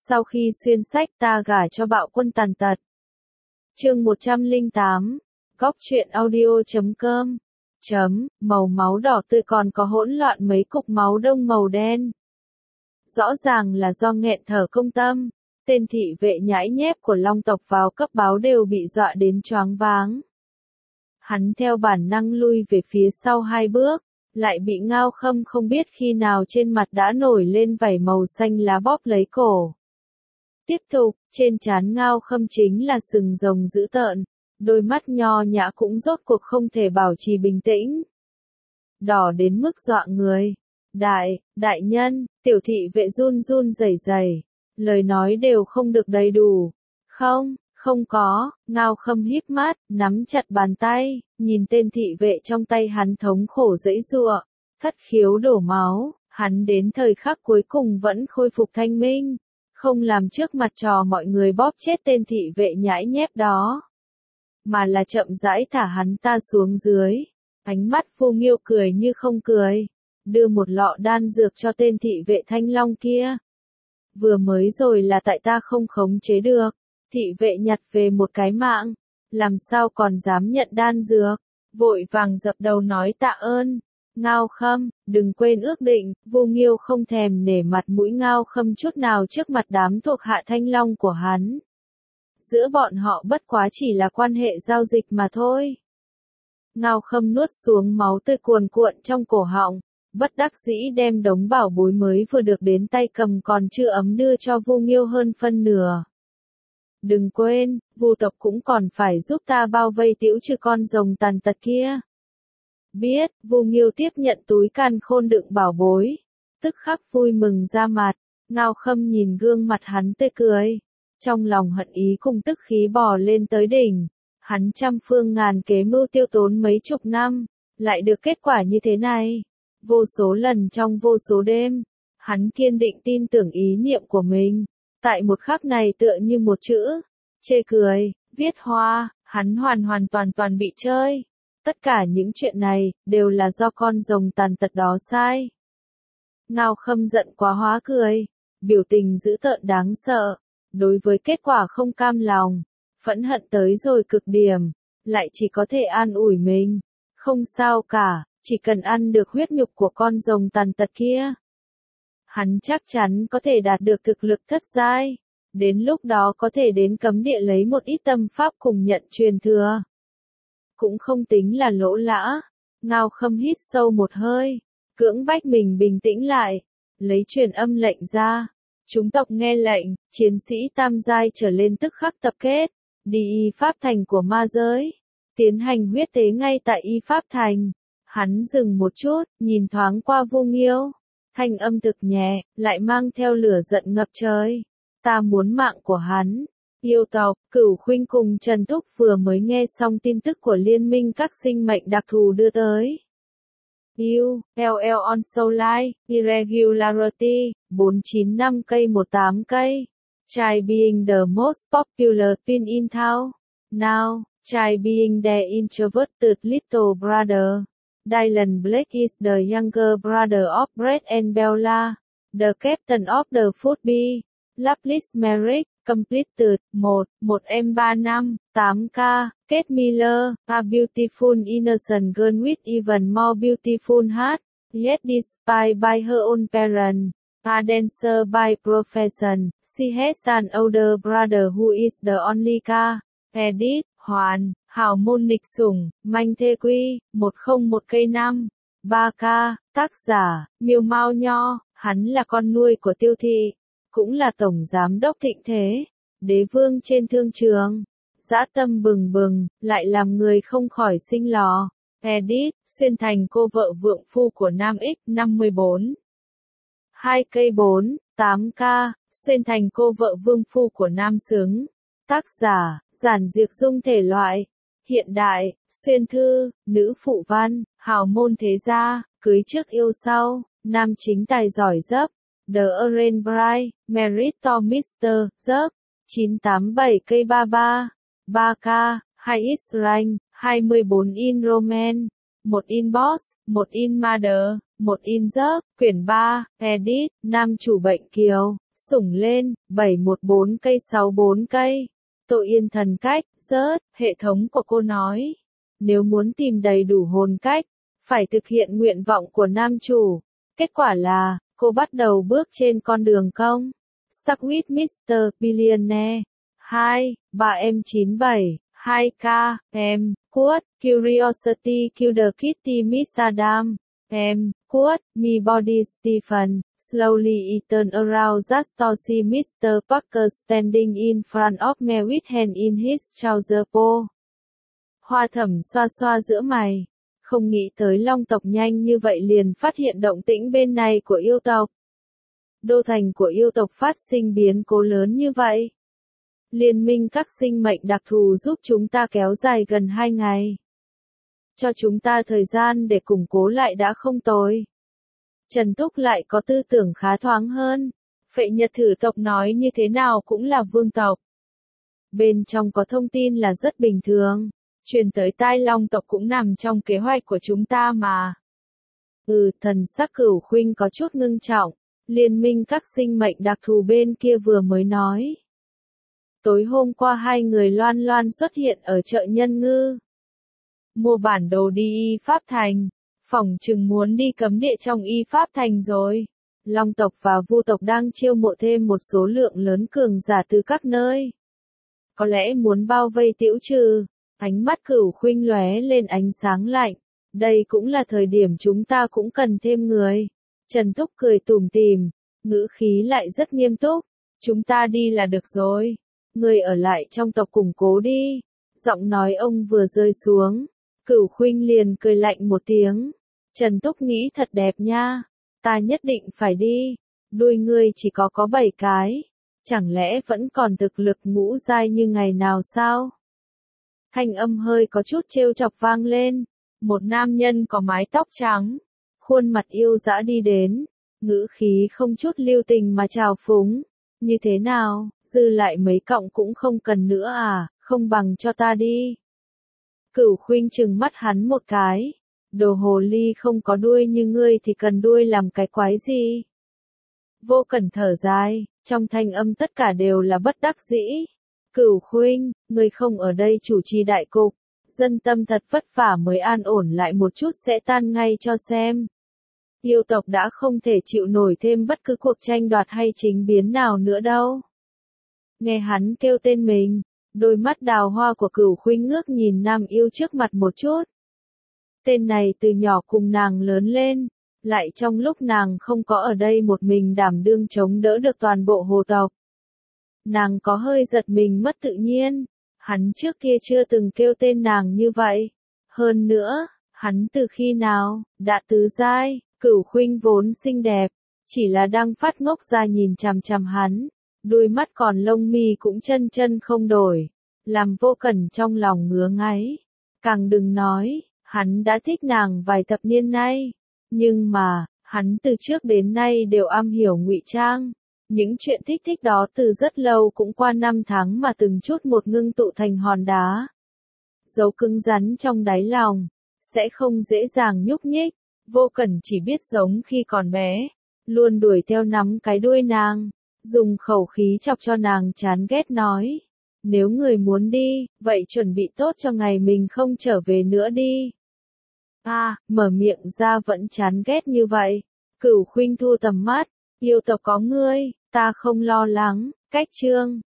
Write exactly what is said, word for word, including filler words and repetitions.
Sau khi xuyên sách ta gả cho bạo quân tàn tật. Chương một trăm lẻ tám, góc truyện audio chấm com. Chấm, màu máu đỏ tươi còn có hỗn loạn mấy cục máu đông màu đen. Rõ ràng là do nghẹn thở công tâm, tên thị vệ nhãi nhép của Long tộc vào cấp báo đều bị dọa đến choáng váng. Hắn theo bản năng lui về phía sau hai bước, lại bị Ngao Khâm không biết khi nào trên mặt đã nổi lên vảy màu xanh lá bóp lấy cổ. Tiếp tục, trên trán Ngao Khâm chính là sừng rồng dữ tợn, đôi mắt nho nhã cũng rốt cuộc không thể bảo trì bình tĩnh. Đỏ đến mức dọa người. Đại, đại nhân, tiểu thị vệ run run rẩy rẩy, lời nói đều không được đầy đủ. Không, không có, Ngao Khâm híp mắt, nắm chặt bàn tay, nhìn tên thị vệ trong tay hắn thống khổ giãy giụa, thất khiếu đổ máu, hắn đến thời khắc cuối cùng vẫn khôi phục thanh minh, không làm trước mặt trò mọi người bóp chết tên thị vệ nhãi nhép đó, mà là chậm rãi thả hắn ta xuống dưới. Ánh mắt Vô Nghiêu cười như không cười, đưa một lọ đan dược cho tên thị vệ thanh long kia. Vừa mới rồi là tại ta không khống chế được, thị vệ nhặt về một cái mạng, làm sao còn dám nhận đan dược, vội vàng dập đầu nói tạ ơn. Ngao Khâm, đừng quên ước định. Vô Nghiêu không thèm nể mặt mũi Ngao Khâm chút nào trước mặt đám thuộc hạ thanh long của hắn. Giữa bọn họ bất quá chỉ là quan hệ giao dịch mà thôi. Ngao Khâm nuốt xuống máu tươi cuồn cuộn trong cổ họng, bất đắc dĩ đem đống bảo bối mới vừa được đến tay cầm còn chưa ấm đưa cho Vô Nghiêu hơn phân nửa. Đừng quên, Vu tộc cũng còn phải giúp ta bao vây tĩu trừ con rồng tàn tật kia. Biết. Vô Nghiêu tiếp nhận túi càn khôn đựng bảo bối, tức khắc vui mừng ra mặt. Ngao Khâm nhìn gương mặt hắn tươi cười, trong lòng hận ý cùng tức khí bò lên tới đỉnh. Hắn trăm phương ngàn kế mưu tiêu tốn mấy chục năm, lại được kết quả như thế này. Vô số lần trong vô số đêm, hắn kiên định tin tưởng ý niệm của mình. Tại một khắc này tựa như một chữ, chê cười, viết hoa, hắn hoàn hoàn toàn toàn bị chơi. Tất cả những chuyện này, đều là do con rồng tàn tật đó sai. Ngao Khâm giận quá hóa cười, biểu tình dữ tợn đáng sợ, đối với kết quả không cam lòng, phẫn hận tới rồi cực điểm, lại chỉ có thể an ủi mình. Không sao cả, chỉ cần ăn được huyết nhục của con rồng tàn tật kia, hắn chắc chắn có thể đạt được thực lực thất giai. Đến lúc đó có thể đến cấm địa lấy một ít tâm pháp cùng nhận truyền thừa. Cũng không tính là lỗ lã. Ngao Khâm hít sâu một hơi, cưỡng bách mình bình tĩnh lại, lấy truyền âm lệnh ra. Chúng tộc nghe lệnh, chiến sĩ tam giai trở lên tức khắc tập kết, đi y pháp thành của ma giới, tiến hành huyết tế ngay tại y pháp thành. Hắn dừng một chút, nhìn thoáng qua Vô Nghiêu, thanh âm thực nhẹ, lại mang theo lửa giận ngập trời. Ta muốn mạng của hắn. Yêu tộc, Cửu Khuynh cùng Trần Thúc vừa mới nghe xong tin tức của liên minh các sinh mệnh đặc thù đưa tới. U, L L on Soulite, Irregularity, bốn chín năm cây một tám cây. Try being the most popular pin in town. Now, try being the introverted little brother. Dylan Blake is the younger brother of Brett and Bella, the captain of the Football. Loveless Merrick, completed, một, một em ba năm, tám K, Kate Miller, a beautiful innocent girl with even more beautiful heart, yet despised by her own parents, a dancer by profession, she has an older brother who is the only K. Edit, Hoàn, hào môn nghịch sủng, manh thê quy, một không một cây năm, ba K, tác giả, Miêu Mao Nho, hắn là con nuôi của Tiêu Thị, cũng là tổng giám đốc Thịnh Thế, đế vương trên thương trường, dã tâm bừng bừng, lại làm người không khỏi sinh lò. Edit, xuyên thành cô vợ vượng phu của Nam X năm mươi bốn. hai cây bốn, tám K, xuyên thành cô vợ vương phu của Nam Xứng. Tác giả, giản diệt dung thể loại. Hiện đại, xuyên thư, nữ phụ văn, hào môn thế gia, cưới trước yêu sau, nam chính tài giỏi dấp. The Orange Bride, Merit to mister Zuck, chín tám bảy cây ba ba, ba K, hai X rank, hai mươi bốn in Roman, một in Boss, một in Mother, một in Zuck, quyển ba, Edit, nam chủ bệnh kiều, Sủng lên, bảy một bốn cây sáu bốn cây. Tội yên thần cách, rớt, hệ thống của cô nói. Nếu muốn tìm đầy đủ hồn cách, phải thực hiện nguyện vọng của nam chủ. Kết quả là, cô bắt đầu bước trên con đường công. Stuck with mít-tơ Billionaire. hai, ba em chín bảy, hai K, em, Quote, Curiosity Killer Kitty Miss Adam. Em, Quote, Me Body Stephen, Slowly I turn around just to see mít-tơ Parker standing in front of me with hand in his trouser po. Hoa Thẩm xoa xoa giữa mày. Không nghĩ tới Long tộc nhanh như vậy liền phát hiện động tĩnh bên này của yêu tộc. Đô thành của yêu tộc phát sinh biến cố lớn như vậy. Liên minh các sinh mệnh đặc thù giúp chúng ta kéo dài gần hai ngày. Cho chúng ta thời gian để củng cố lại đã không tồi. Trần Túc lại có tư tưởng khá thoáng hơn. Phệ Nhật thử tộc nói như thế nào cũng là vương tộc. Bên trong có thông tin là rất bình thường. Truyền tới tai Long tộc cũng nằm trong kế hoạch của chúng ta mà. Ừ, thần sắc Cửu Khuynh có chút ngưng trọng. Liên minh các sinh mệnh đặc thù bên kia vừa mới nói. Tối hôm qua hai người loan loan xuất hiện ở chợ Nhân Ngư. Mua bản đồ đi Y Pháp Thành. Phỏng chừng muốn đi cấm địa trong Y Pháp Thành rồi. Long tộc và Vu tộc đang chiêu mộ thêm một số lượng lớn cường giả từ các nơi. Có lẽ muốn bao vây Tĩu Trừ. Ánh mắt Cửu Khuynh lóe lên ánh sáng lạnh. Đây cũng là thời điểm chúng ta cũng cần thêm người. Trần Túc cười tủm tỉm, ngữ khí lại rất nghiêm túc. Chúng ta đi là được rồi. Người ở lại trong tộc củng cố đi. Giọng nói ông vừa rơi xuống. Cửu Khuynh liền cười lạnh một tiếng. Trần Túc nghĩ thật đẹp nha. Ta nhất định phải đi. Đuôi ngươi chỉ có có bảy cái. Chẳng lẽ vẫn còn thực lực ngũ giai như ngày nào sao? Thanh âm hơi có chút trêu chọc vang lên. Một nam nhân có mái tóc trắng. Khuôn mặt yêu dã đi đến. Ngữ khí không chút lưu tình mà trào phúng. Như thế nào, dư lại mấy cọng cũng không cần nữa à, không bằng cho ta đi. Cửu Khuynh trừng mắt hắn một cái. Đồ hồ ly không có đuôi như ngươi thì cần đuôi làm cái quái gì? Vô Cẩn thở dài, trong thanh âm tất cả đều là bất đắc dĩ. Cửu Khuynh, ngươi không ở đây chủ trì đại cục. Dân tâm thật vất vả mới an ổn lại một chút sẽ tan ngay cho xem. Yêu tộc đã không thể chịu nổi thêm bất cứ cuộc tranh đoạt hay chính biến nào nữa đâu. Nghe hắn kêu tên mình, đôi mắt đào hoa của Cửu Khuynh ngước nhìn nam yêu trước mặt một chút. Tên này từ nhỏ cùng nàng lớn lên, lại trong lúc nàng không có ở đây một mình đảm đương chống đỡ được toàn bộ hồ tộc. Nàng có hơi giật mình mất tự nhiên, hắn trước kia chưa từng kêu tên nàng như vậy. Hơn nữa, hắn từ khi nào, đã tứ giai. Cửu Khuynh vốn xinh đẹp, chỉ là đang phát ngốc ra nhìn chằm chằm hắn, đôi mắt còn lông mi cũng chân chân không đổi, làm Vô Cẩn trong lòng ngứa ngáy. Càng đừng nói, hắn đã thích nàng vài thập niên nay, nhưng mà, hắn từ trước đến nay đều am hiểu ngụy trang. Những chuyện thích thích đó từ rất lâu cũng qua năm tháng mà từng chút một ngưng tụ thành hòn đá. Dấu cứng rắn trong đáy lòng, sẽ không dễ dàng nhúc nhích. Vô Cẩn chỉ biết giống khi còn bé, luôn đuổi theo nắm cái đuôi nàng, dùng khẩu khí chọc cho nàng chán ghét nói. Nếu người muốn đi, vậy chuẩn bị tốt cho ngày mình không trở về nữa đi. À, mở miệng ra vẫn chán ghét như vậy. Cửu Khuynh thu tầm mắt, yêu tộc có ngươi, ta không lo lắng, cách chương.